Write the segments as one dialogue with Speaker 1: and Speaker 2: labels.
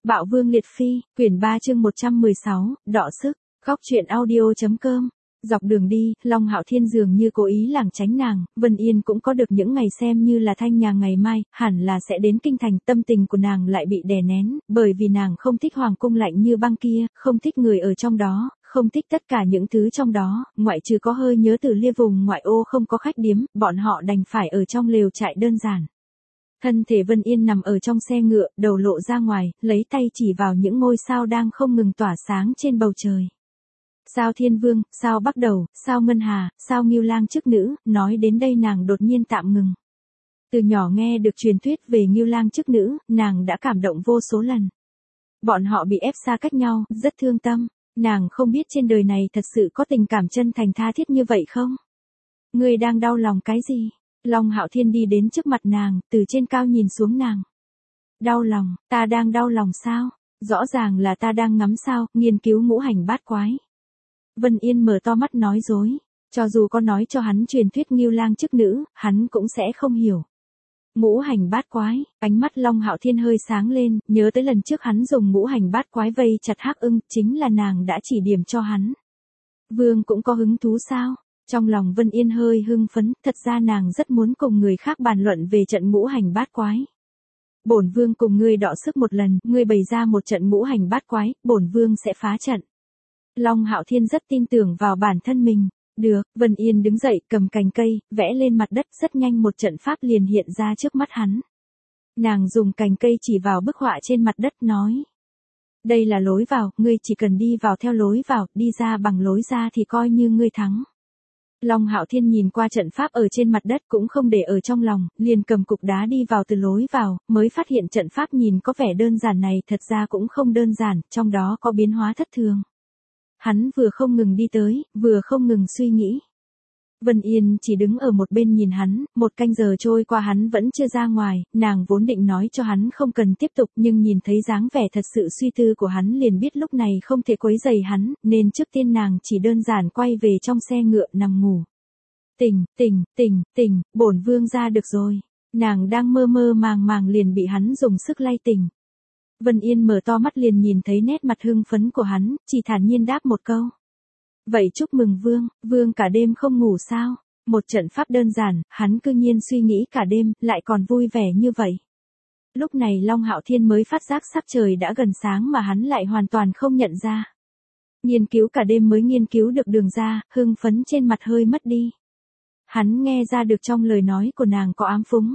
Speaker 1: Bạo Vương Liệt Phi, quyển 3 chương 116, đọ sức, góc truyện audio.com. Dọc đường đi, Long Hạo Thiên dường như cố ý lảng tránh nàng, Vân Yên cũng có được những ngày xem như là thanh nhàn ngày mai, hẳn là sẽ đến kinh thành, tâm tình của nàng lại bị đè nén, bởi vì nàng không thích hoàng cung lạnh như băng kia, không thích người ở trong đó, không thích tất cả những thứ trong đó, ngoại trừ có hơi nhớ từ lia vùng ngoại ô không có khách điếm, bọn họ đành phải ở trong lều trại đơn giản. Thân thể Vân Yên nằm ở trong xe ngựa, đầu lộ ra ngoài, lấy tay chỉ vào những ngôi sao đang không ngừng tỏa sáng trên bầu trời. Sao Thiên Vương, sao Bắc Đầu, sao Ngân Hà, sao Ngưu Lang chức nữ, nói đến đây nàng đột nhiên tạm ngừng. Từ nhỏ nghe được truyền thuyết về Ngưu Lang chức nữ, nàng đã cảm động vô số lần. Bọn họ bị ép xa cách nhau, rất thương tâm. Nàng không biết trên đời này thật sự có tình cảm chân thành tha thiết như vậy không? Ngươi đang đau lòng cái gì? Long Hạo Thiên đi đến trước mặt nàng, từ trên cao nhìn xuống nàng. Đau lòng, ta đang đau lòng sao? Rõ ràng là ta đang ngắm sao, nghiên cứu ngũ hành bát quái. Vân Yên mở to mắt nói dối, cho dù có nói cho hắn truyền thuyết Ngưu Lang chức nữ, hắn cũng sẽ không hiểu. Ngũ hành bát quái, ánh mắt Long Hạo Thiên hơi sáng lên, nhớ tới lần trước hắn dùng ngũ hành bát quái vây chặt Hắc Ưng, chính là nàng đã chỉ điểm cho hắn. Vương cũng có hứng thú sao? Trong lòng Vân Yên hơi hưng phấn, thật ra nàng rất muốn cùng người khác bàn luận về trận ngũ hành bát quái. Bổn vương cùng ngươi đọ sức một lần, ngươi bày ra một trận ngũ hành bát quái, bổn vương sẽ phá trận. Long Hạo Thiên rất tin tưởng vào bản thân mình. Được, Vân Yên đứng dậy, cầm cành cây, vẽ lên mặt đất, rất nhanh một trận pháp liền hiện ra trước mắt hắn. Nàng dùng cành cây chỉ vào bức họa trên mặt đất nói. Đây là lối vào, ngươi chỉ cần đi vào theo lối vào, đi ra bằng lối ra thì coi như ngươi thắng. Long Hạo Thiên nhìn qua trận pháp ở trên mặt đất cũng không để ở trong lòng, liền cầm cục đá đi vào từ lối vào, mới phát hiện trận pháp nhìn có vẻ đơn giản này thật ra cũng không đơn giản, trong đó có biến hóa thất thường. Hắn vừa không ngừng đi tới, vừa không ngừng suy nghĩ. Vân Yên chỉ đứng ở một bên nhìn hắn, một canh giờ trôi qua hắn vẫn chưa ra ngoài, nàng vốn định nói cho hắn không cần tiếp tục nhưng nhìn thấy dáng vẻ thật sự suy tư của hắn liền biết lúc này không thể quấy rầy hắn, nên trước tiên nàng chỉ đơn giản quay về trong xe ngựa nằm ngủ. Tỉnh, bổn vương ra được rồi. Nàng đang mơ mơ màng liền bị hắn dùng sức lay tỉnh. Vân Yên mở to mắt liền nhìn thấy nét mặt hưng phấn của hắn, chỉ thản nhiên đáp một câu. Vậy chúc mừng vương, vương cả đêm không ngủ sao? Một trận pháp đơn giản, hắn cư nhiên suy nghĩ cả đêm, lại còn vui vẻ như vậy. Lúc này Long Hạo Thiên mới phát giác sắc trời đã gần sáng mà hắn lại hoàn toàn không nhận ra. Nghiên cứu cả đêm mới nghiên cứu được đường ra, hưng phấn trên mặt hơi mất đi. Hắn nghe ra được trong lời nói của nàng có ám phúng.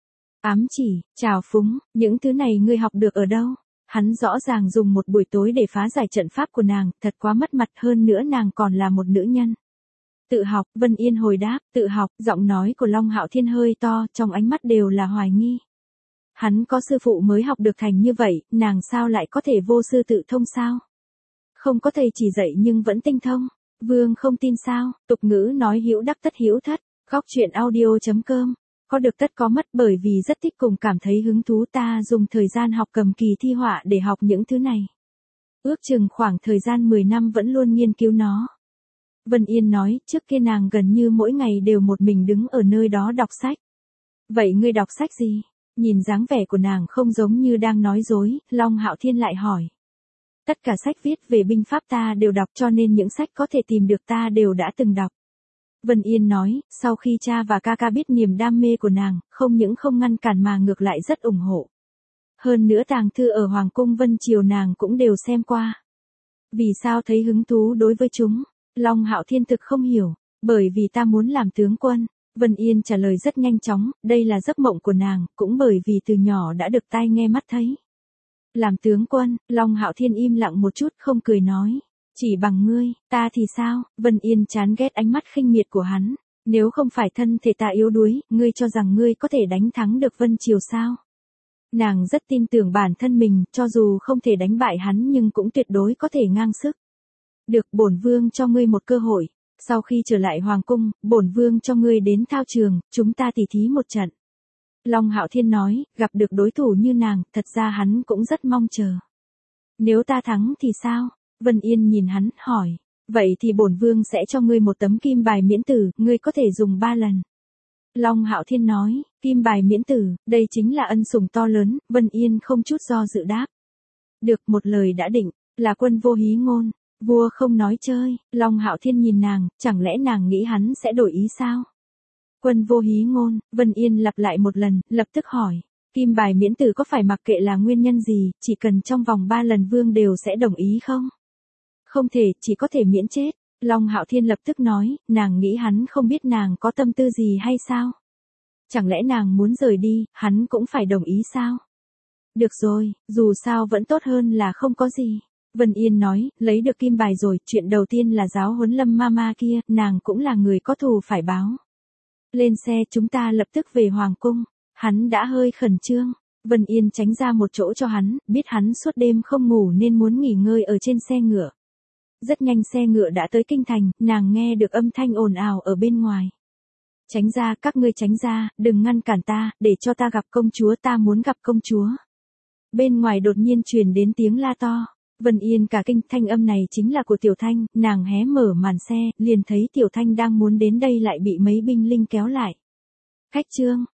Speaker 1: Ám chỉ, trào phúng, những thứ này ngươi học được ở đâu? Hắn rõ ràng dùng một buổi tối để phá giải trận pháp của nàng, thật quá mất mặt, hơn nữa nàng còn là một nữ nhân. Tự học, Vân Yên hồi đáp, tự học, giọng nói của Long Hạo Thiên hơi to, trong ánh mắt đều là hoài nghi. Hắn có sư phụ mới học được thành như vậy, nàng sao lại có thể vô sư tự thông sao? Không có thầy chỉ dạy nhưng vẫn tinh thông. Vương không tin sao? Tục ngữ nói hữu đắc tất hữu thất, góc truyện audio.com. Có được tất có mất, bởi vì rất thích cùng cảm thấy hứng thú ta dùng thời gian học cầm kỳ thi họa để học những thứ này. Ước chừng khoảng thời gian 10 năm vẫn luôn nghiên cứu nó. Vân Yên nói, trước kia nàng gần như mỗi ngày đều một mình đứng ở nơi đó đọc sách. Vậy ngươi đọc sách gì? Nhìn dáng vẻ của nàng không giống như đang nói dối, Long Hạo Thiên lại hỏi. Tất cả sách viết về binh pháp ta đều đọc, cho nên những sách có thể tìm được ta đều đã từng đọc. Vân Yên nói, sau khi cha và ca ca biết niềm đam mê của nàng, không những không ngăn cản mà ngược lại rất ủng hộ. Hơn nữa tàng thư ở Hoàng cung Vân Triều nàng cũng đều xem qua. Vì sao thấy hứng thú đối với chúng? Long Hạo Thiên thực không hiểu, bởi vì ta muốn làm tướng quân. Vân Yên trả lời rất nhanh chóng, đây là giấc mộng của nàng, cũng bởi vì từ nhỏ đã được tai nghe mắt thấy. Làm tướng quân, Long Hạo Thiên im lặng một chút không cười nói. Chỉ bằng ngươi, ta thì sao? Vân Yên chán ghét ánh mắt khinh miệt của hắn. Nếu không phải thân thể ta yếu đuối, ngươi cho rằng ngươi có thể đánh thắng được Vân Triều sao? Nàng rất tin tưởng bản thân mình, cho dù không thể đánh bại hắn nhưng cũng tuyệt đối có thể ngang sức. Được, bổn vương cho ngươi một cơ hội. Sau khi trở lại hoàng cung, bổn vương cho ngươi đến thao trường, chúng ta tỉ thí một trận. Long Hạo Thiên nói, gặp được đối thủ như nàng, thật ra hắn cũng rất mong chờ. Nếu ta thắng thì sao? Vân Yên nhìn hắn, hỏi. Vậy thì bổn vương sẽ cho ngươi một tấm kim bài miễn tử, ngươi có thể dùng 3 lần. Long Hạo Thiên nói, kim bài miễn tử, đây chính là ân sủng to lớn, Vân Yên không chút do dự đáp. Được, một lời đã định, là Quân Vô Hí Ngôn. Vua không nói chơi. Long Hạo Thiên nhìn nàng, chẳng lẽ nàng nghĩ hắn sẽ đổi ý sao? Quân Vô Hí Ngôn. Vân Yên lặp lại một lần, lập tức hỏi. Kim bài miễn tử có phải mặc kệ là nguyên nhân gì, chỉ cần trong vòng 3 lần vương đều sẽ đồng ý không? Không thể, chỉ có thể miễn chết. Long Hạo Thiên lập tức nói, nàng nghĩ hắn không biết nàng có tâm tư gì hay sao? Chẳng lẽ nàng muốn rời đi, hắn cũng phải đồng ý sao? Được rồi, dù sao vẫn tốt hơn là không có gì. Vân Yên nói, lấy được kim bài rồi, chuyện đầu tiên là giáo huấn Lâm Mama kia, nàng cũng là người có thù phải báo. Lên xe chúng ta lập tức về Hoàng Cung. Hắn đã hơi khẩn trương. Vân Yên tránh ra một chỗ cho hắn, biết hắn suốt đêm không ngủ nên muốn nghỉ ngơi ở trên xe ngựa. Rất nhanh xe ngựa đã tới kinh thành, nàng nghe được âm thanh ồn ào ở bên ngoài. Tránh ra, các ngươi tránh ra, đừng ngăn cản ta, để cho ta gặp công chúa, ta muốn gặp công chúa. Bên ngoài đột nhiên truyền đến tiếng la to. Vân Yên cả kinh, thanh âm này chính là của Tiểu Thanh, nàng hé mở màn xe, liền thấy Tiểu Thanh đang muốn đến đây lại bị mấy binh linh kéo lại. Khách trương,